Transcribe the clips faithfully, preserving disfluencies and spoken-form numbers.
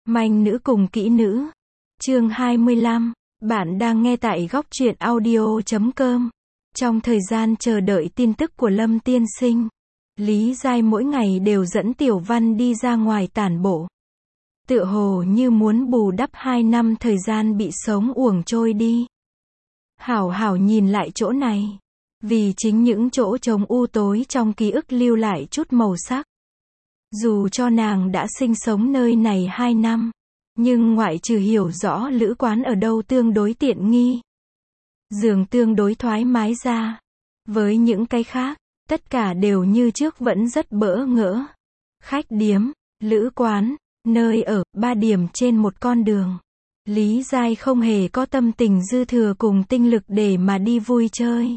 Manh nữ cùng kỹ nữ. Chương hai mươi lăm. Bạn đang nghe tại góc truyện audio chấm com. Trong thời gian chờ đợi tin tức của Lâm tiên sinh, Lý Giai mỗi ngày đều dẫn Tiểu Văn đi ra ngoài tản bộ. Tựa hồ như muốn bù đắp hai năm thời gian bị sống uổng trôi đi. Hảo hảo nhìn lại chỗ này. Vì chính những chỗ trống u tối trong ký ức lưu lại chút màu sắc. Dù cho nàng đã sinh sống nơi này hai năm, nhưng ngoại trừ hiểu rõ lữ quán ở đâu tương đối tiện nghi, giường tương đối thoải mái ra, với những cái khác, tất cả đều như trước vẫn rất bỡ ngỡ. Khách điếm, lữ quán, nơi ở, ba điểm trên một con đường. Lý Giai không hề có tâm tình dư thừa cùng tinh lực để mà đi vui chơi.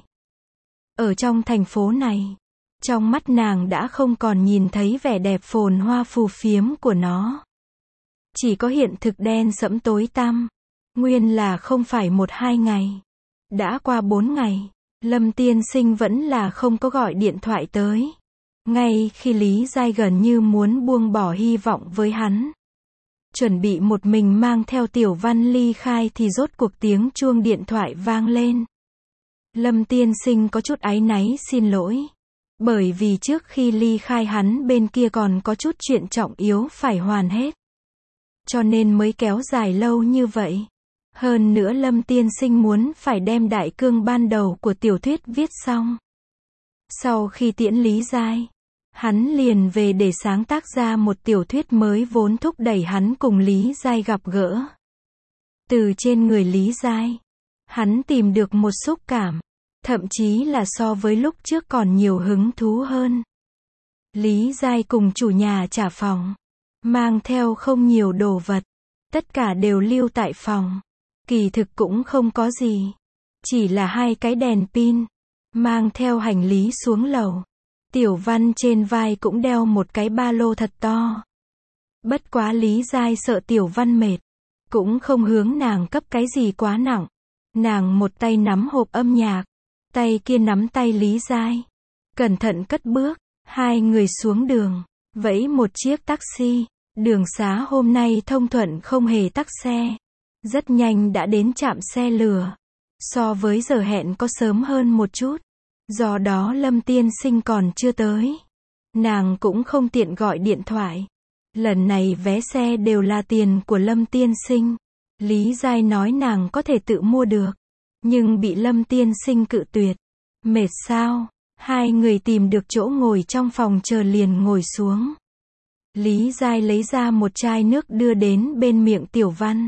Ở trong thành phố này, trong mắt nàng đã không còn nhìn thấy vẻ đẹp phồn hoa phù phiếm của nó. Chỉ có hiện thực đen sẫm tối tăm. Nguyên là không phải một hai ngày. Đã qua bốn ngày, Lâm tiên sinh vẫn là không có gọi điện thoại tới. Ngay khi Lý Giai gần như muốn buông bỏ hy vọng với hắn, chuẩn bị một mình mang theo Tiểu Văn ly khai thì rốt cuộc tiếng chuông điện thoại vang lên. Lâm tiên sinh có chút áy náy xin lỗi. Bởi vì trước khi ly khai hắn bên kia còn có chút chuyện trọng yếu phải hoàn hết. Cho nên mới kéo dài lâu như vậy. Hơn nữa Lâm tiên sinh muốn phải đem đại cương ban đầu của tiểu thuyết viết xong. Sau khi tiễn Lý Giai, hắn liền về để sáng tác ra một tiểu thuyết mới vốn thúc đẩy hắn cùng Lý Giai gặp gỡ. Từ trên người Lý Giai, hắn tìm được một xúc cảm. Thậm chí là so với lúc trước còn nhiều hứng thú hơn. Lý Giai cùng chủ nhà trả phòng, mang theo không nhiều đồ vật, tất cả đều lưu tại phòng. Kỳ thực cũng không có gì, chỉ là hai cái đèn pin, mang theo hành lý xuống lầu. Tiểu Văn trên vai cũng đeo một cái ba lô thật to. Bất quá Lý Giai sợ Tiểu Văn mệt, cũng không hướng nàng cấp cái gì quá nặng. Nàng một tay nắm hộp âm nhạc, tay kia nắm tay Lý Giai, cẩn thận cất bước. Hai người xuống đường, vẫy một chiếc taxi. Đường xá hôm nay thông thuận không hề tắc xe, rất nhanh đã đến trạm xe lửa. So với giờ hẹn có sớm hơn một chút, do đó Lâm tiên sinh còn chưa tới. Nàng cũng không tiện gọi điện thoại. Lần này vé xe đều là tiền của Lâm tiên sinh. Lý Giai nói nàng có thể tự mua được, nhưng bị Lâm tiên sinh cự tuyệt. Mệt sao? Hai người tìm được chỗ ngồi trong phòng chờ liền ngồi xuống. Lý Giai lấy ra một chai nước đưa đến bên miệng Tiểu Văn.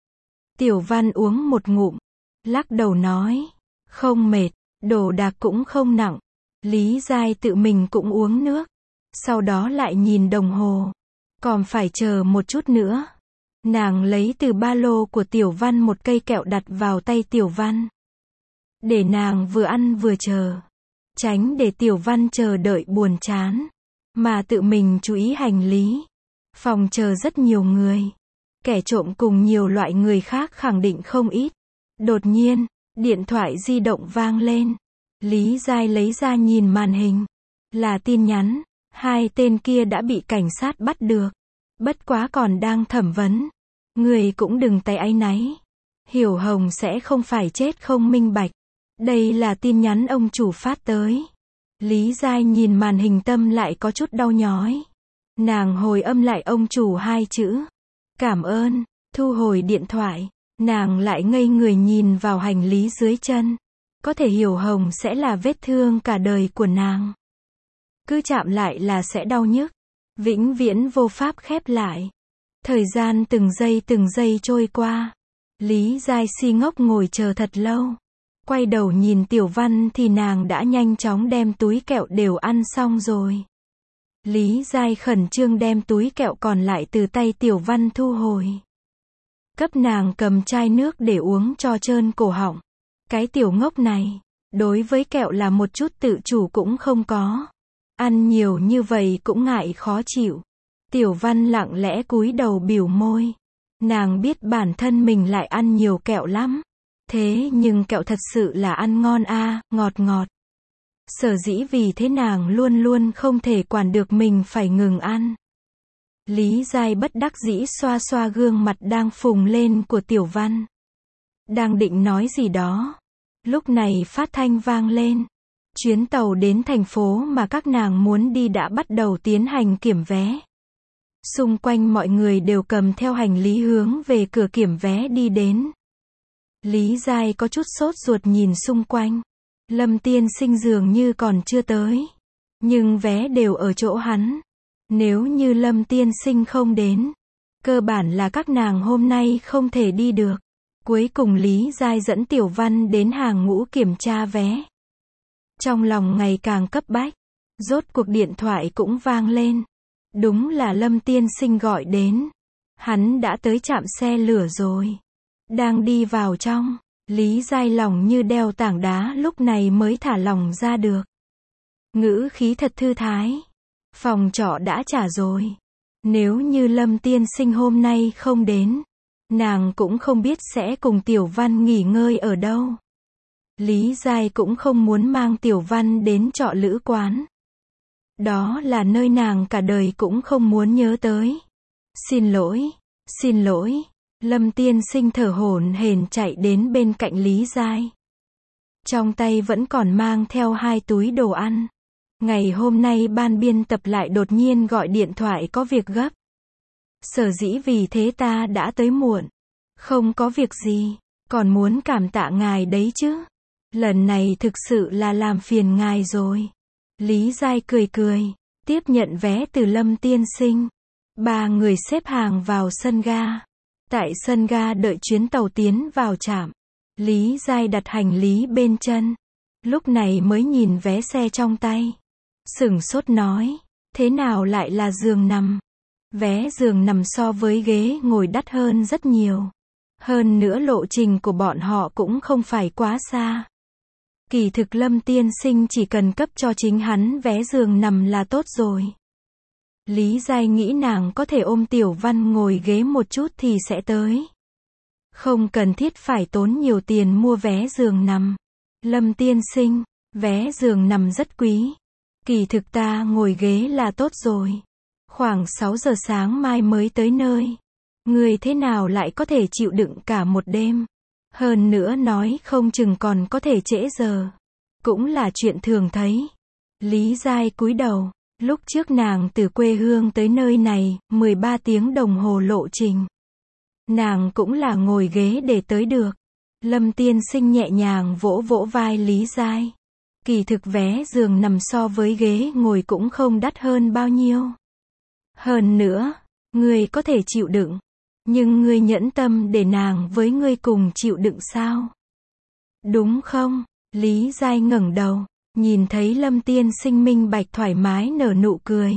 Tiểu Văn uống một ngụm, lắc đầu nói, không mệt, đồ đạc cũng không nặng. Lý Giai tự mình cũng uống nước, sau đó lại nhìn đồng hồ, còn phải chờ một chút nữa. Nàng lấy từ ba lô của Tiểu Văn một cây kẹo đặt vào tay Tiểu Văn, để nàng vừa ăn vừa chờ, tránh để Tiểu Văn chờ đợi buồn chán, mà tự mình chú ý hành lý. Phòng chờ rất nhiều người, kẻ trộm cùng nhiều loại người khác khẳng định không ít. Đột nhiên, điện thoại di động vang lên. Lý Giai lấy ra nhìn màn hình, là tin nhắn. Hai tên kia đã bị cảnh sát bắt được, bất quá còn đang thẩm vấn. Người cũng đừng tay áy náy, Hiểu Hồng sẽ không phải chết không minh bạch. Đây là tin nhắn ông chủ phát tới. Lý Giai nhìn màn hình tâm lại có chút đau nhói. Nàng hồi âm lại ông chủ hai chữ. Cảm ơn. Thu hồi điện thoại, nàng lại ngây người nhìn vào hành lý dưới chân. Có thể Hiểu Hồng sẽ là vết thương cả đời của nàng. Cứ chạm lại là sẽ đau nhức, vĩnh viễn vô pháp khép lại. Thời gian từng giây từng giây trôi qua. Lý Giai si ngốc ngồi chờ thật lâu. Quay đầu nhìn Tiểu Văn thì nàng đã nhanh chóng đem túi kẹo đều ăn xong rồi. Lý Giai khẩn trương đem túi kẹo còn lại từ tay Tiểu Văn thu hồi. Cấp nàng cầm chai nước để uống cho trơn cổ họng. Cái tiểu ngốc này, đối với kẹo là một chút tự chủ cũng không có. Ăn nhiều như vậy cũng ngại khó chịu. Tiểu Văn lặng lẽ cúi đầu biểu môi. Nàng biết bản thân mình lại ăn nhiều kẹo lắm. Thế nhưng kẹo thật sự là ăn ngon a, à, ngọt ngọt. Sở dĩ vì thế nàng luôn luôn không thể quản được mình phải ngừng ăn. Lý Giai bất đắc dĩ xoa xoa gương mặt đang phùng lên của Tiểu Văn. Đang định nói gì đó. Lúc này phát thanh vang lên. Chuyến tàu đến thành phố mà các nàng muốn đi đã bắt đầu tiến hành kiểm vé. Xung quanh mọi người đều cầm theo hành lý hướng về cửa kiểm vé đi đến. Lý Giai có chút sốt ruột nhìn xung quanh. Lâm Tiên Sinh dường như còn chưa tới. Nhưng vé đều ở chỗ hắn. Nếu như Lâm Tiên Sinh không đến, cơ bản là các nàng hôm nay không thể đi được. Cuối cùng Lý Giai dẫn Tiểu Văn đến hàng ngũ kiểm tra vé. Trong lòng ngày càng cấp bách, rốt cuộc điện thoại cũng vang lên. Đúng là Lâm Tiên Sinh gọi đến. Hắn đã tới trạm xe lửa rồi. Đang đi vào trong, Lý Giai lòng như đeo tảng đá lúc này mới thả lòng ra được. Ngữ khí thật thư thái. Phòng trọ đã trả rồi. Nếu như Lâm Tiên Sinh hôm nay không đến, nàng cũng không biết sẽ cùng Tiểu Văn nghỉ ngơi ở đâu. Lý Giai cũng không muốn mang Tiểu Văn đến trọ lữ quán. Đó là nơi nàng cả đời cũng không muốn nhớ tới. Xin lỗi, xin lỗi. Lâm Tiên Sinh thở hổn hển chạy đến bên cạnh Lý Giai. Trong tay vẫn còn mang theo hai túi đồ ăn. Ngày hôm nay ban biên tập lại đột nhiên gọi điện thoại có việc gấp. Sở dĩ vì thế ta đã tới muộn. Không có việc gì, còn muốn cảm tạ ngài đấy chứ. Lần này thực sự là làm phiền ngài rồi. Lý Giai cười cười, tiếp nhận vé từ Lâm Tiên Sinh. Ba người xếp hàng vào sân ga. Tại sân ga đợi chuyến tàu tiến vào trạm. Lý Giai đặt hành lý bên chân. Lúc này mới nhìn vé xe trong tay. Sửng sốt nói, thế nào lại là giường nằm? Vé giường nằm so với ghế ngồi đắt hơn rất nhiều. Hơn nữa lộ trình của bọn họ cũng không phải quá xa. Kỳ thực Lâm Tiên Sinh chỉ cần cấp cho chính hắn vé giường nằm là tốt rồi. Lý Giai nghĩ nàng có thể ôm Tiểu Văn ngồi ghế một chút thì sẽ tới. Không cần thiết phải tốn nhiều tiền mua vé giường nằm. Lâm Tiên Sinh, vé giường nằm rất quý. Kỳ thực ta ngồi ghế là tốt rồi. Khoảng sáu giờ sáng mai mới tới nơi. Người thế nào lại có thể chịu đựng cả một đêm? Hơn nữa nói không chừng còn có thể trễ giờ. Cũng là chuyện thường thấy. Lý Giai cúi đầu. Lúc trước nàng từ quê hương tới nơi này, mười ba tiếng đồng hồ lộ trình. Nàng cũng là ngồi ghế để tới được. Lâm Tiên Sinh nhẹ nhàng vỗ vỗ vai Lý Giai. Kỳ thực vé giường nằm so với ghế ngồi cũng không đắt hơn bao nhiêu. Hơn nữa, ngươi có thể chịu đựng. Nhưng ngươi nhẫn tâm để nàng với ngươi cùng chịu đựng sao? Đúng không? Lý Giai ngẩng đầu, nhìn thấy Lâm Tiên Sinh minh bạch thoải mái nở nụ cười.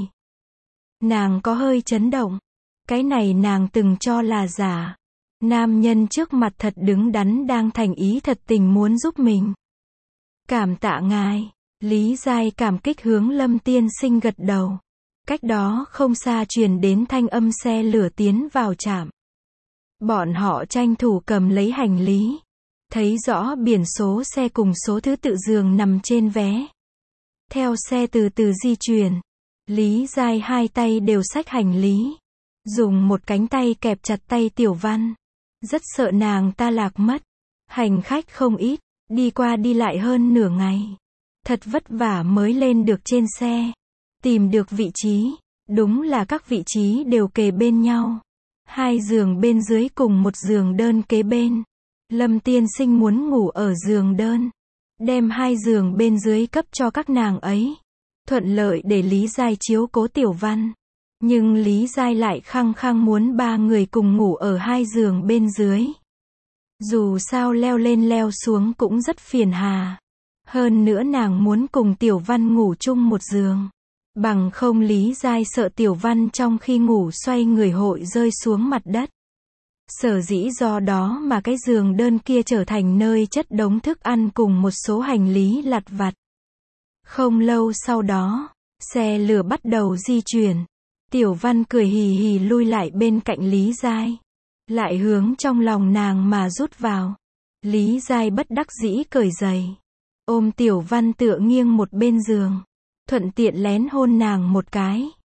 Nàng có hơi chấn động. Cái này nàng từng cho là giả. Nam nhân trước mặt thật đứng đắn đang thành ý thật tình muốn giúp mình. Cảm tạ ngài. Lý Giai cảm kích hướng Lâm Tiên Sinh gật đầu. Cách đó không xa truyền đến thanh âm xe lửa tiến vào trạm. Bọn họ tranh thủ cầm lấy hành lý. Thấy rõ biển số xe cùng số thứ tự giường nằm trên vé. Theo xe từ từ di chuyển. Lý Giai hai tay đều xách hành lý. Dùng một cánh tay kẹp chặt tay Tiểu Văn. Rất sợ nàng ta lạc mất. Hành khách không ít. Đi qua đi lại hơn nửa ngày. Thật vất vả mới lên được trên xe. Tìm được vị trí. Đúng là các vị trí đều kề bên nhau. Hai giường bên dưới cùng một giường đơn kế bên. Lâm Tiên Sinh muốn ngủ ở giường đơn. Đem hai giường bên dưới cấp cho các nàng ấy. Thuận lợi để Lý Giai chiếu cố Tiểu Văn. Nhưng Lý Giai lại khăng khăng muốn ba người cùng ngủ ở hai giường bên dưới. Dù sao leo lên leo xuống cũng rất phiền hà. Hơn nữa nàng muốn cùng Tiểu Văn ngủ chung một giường. Bằng không Lý Giai sợ Tiểu Văn trong khi ngủ xoay người hội rơi xuống mặt đất. Sở dĩ do đó mà cái giường đơn kia trở thành nơi chất đống thức ăn cùng một số hành lý lặt vặt. Không lâu sau đó, xe lửa bắt đầu di chuyển. Tiểu Văn cười hì hì lui lại bên cạnh Lý Giai. Lại hướng trong lòng nàng mà rút vào. Lý Giai bất đắc dĩ cởi giày. Ôm Tiểu Văn tựa nghiêng một bên giường. Thuận tiện lén hôn nàng một cái.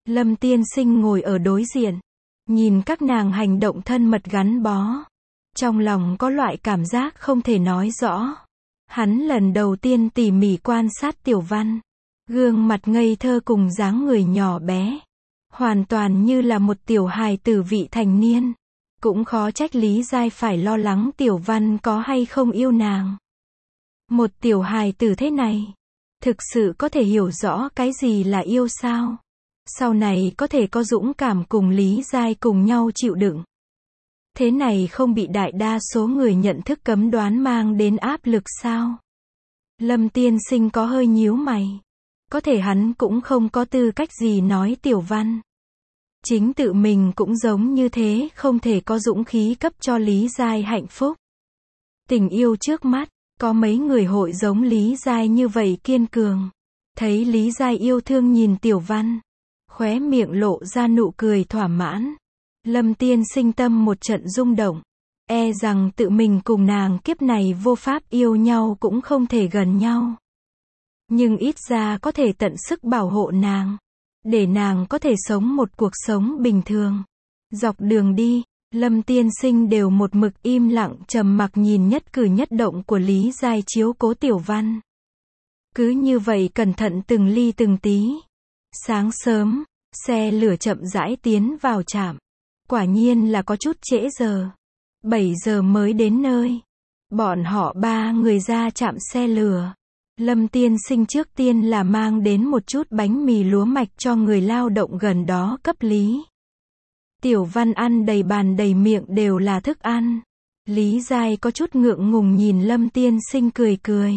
Lâm Tiên Sinh ngồi ở đối diện, nhìn các nàng hành động thân mật gắn bó. Trong lòng có loại cảm giác không thể nói rõ. Hắn lần đầu tiên tỉ mỉ quan sát Tiểu Văn. Gương mặt ngây thơ cùng dáng người nhỏ bé. Hoàn toàn như là một tiểu hài tử vị thành niên. Cũng khó trách Lý Giai phải lo lắng Tiểu Văn có hay không yêu nàng. Một tiểu hài tử thế này, thực sự có thể hiểu rõ cái gì là yêu sao? Sau này có thể có dũng cảm cùng Lý Giai cùng nhau chịu đựng. Thế này không bị đại đa số người nhận thức cấm đoán mang đến áp lực sao? Lâm Tiên Sinh có hơi nhíu mày. Có thể hắn cũng không có tư cách gì nói Tiểu Văn. Chính tự mình cũng giống như thế, không thể có dũng khí cấp cho Lý Giai hạnh phúc. Tình yêu trước mắt, có mấy người hội giống Lý Giai như vậy kiên cường. Thấy Lý Giai yêu thương nhìn Tiểu Văn, khóe miệng lộ ra nụ cười thỏa mãn. Lâm Tiên Sinh tâm một trận rung động. E rằng tự mình cùng nàng kiếp này vô pháp yêu nhau cũng không thể gần nhau. Nhưng ít ra có thể tận sức bảo hộ nàng. Để nàng có thể sống một cuộc sống bình thường. Dọc đường đi, Lâm Tiên Sinh đều một mực im lặng trầm mặc nhìn nhất cử nhất động của Lý Giai chiếu cố Tiểu Văn. Cứ như vậy cẩn thận từng ly từng tí. Sáng sớm, xe lửa chậm rãi tiến vào trạm. Quả nhiên là có chút trễ giờ. bảy giờ mới đến nơi. Bọn họ ba người ra trạm xe lửa. Lâm Tiên Sinh trước tiên là mang đến một chút bánh mì lúa mạch cho người lao động gần đó cấp Lý. Tiểu Văn ăn đầy bàn đầy miệng đều là thức ăn. Lý Giai có chút ngượng ngùng nhìn Lâm Tiên Sinh cười cười.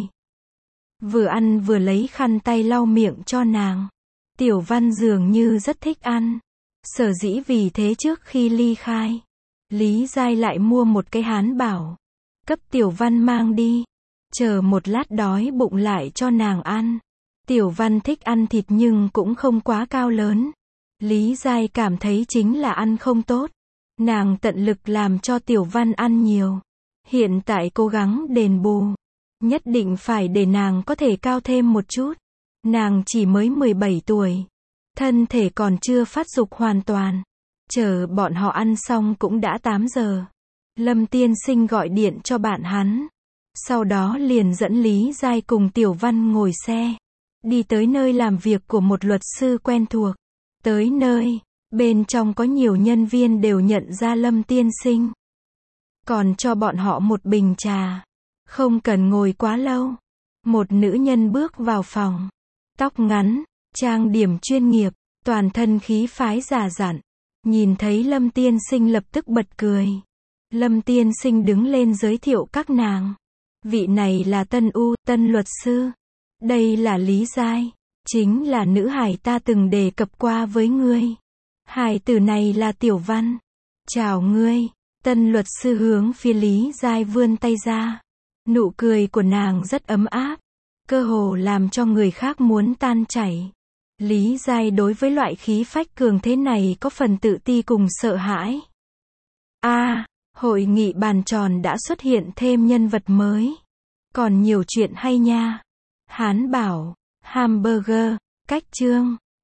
Vừa ăn vừa lấy khăn tay lau miệng cho nàng. Tiểu Văn dường như rất thích ăn. Sở dĩ vì thế trước khi ly khai, Lý Giai lại mua một cái hán bảo. Cấp Tiểu Văn mang đi. Chờ một lát đói bụng lại cho nàng ăn. Tiểu Văn thích ăn thịt nhưng cũng không quá cao lớn. Lý Giai cảm thấy chính là ăn không tốt. Nàng tận lực làm cho Tiểu Văn ăn nhiều. Hiện tại cố gắng đền bù. Nhất định phải để nàng có thể cao thêm một chút. Nàng chỉ mới mười bảy tuổi. Thân thể còn chưa phát dục hoàn toàn. Chờ bọn họ ăn xong cũng đã tám giờ. Lâm Tiên Sinh gọi điện cho bạn hắn. Sau đó liền dẫn Lý Giai cùng Tiểu Văn ngồi xe. Đi tới nơi làm việc của một luật sư quen thuộc. Tới nơi, bên trong có nhiều nhân viên đều nhận ra Lâm Tiên Sinh. Còn cho bọn họ một bình trà. Không cần ngồi quá lâu. Một nữ nhân bước vào phòng. Tóc ngắn, trang điểm chuyên nghiệp, toàn thân khí phái già dặn. Nhìn thấy Lâm Tiên Sinh lập tức bật cười. Lâm Tiên Sinh đứng lên giới thiệu các nàng. Vị này là Tân U, Tân luật sư. Đây là Lý Giai. Chính là nữ hải ta từng đề cập qua với ngươi. Hải tử này là Tiểu Văn. Chào ngươi. Tân luật sư hướng phía Lý Giai vươn tay ra. Nụ cười của nàng rất ấm áp. Cơ hồ làm cho người khác muốn tan chảy. Lý Giai đối với loại khí phách cường thế này có phần tự ti cùng sợ hãi. A, à, hội nghị bàn tròn đã xuất hiện thêm nhân vật mới. Còn nhiều chuyện hay nha. Hán bảo, hamburger, cách chương.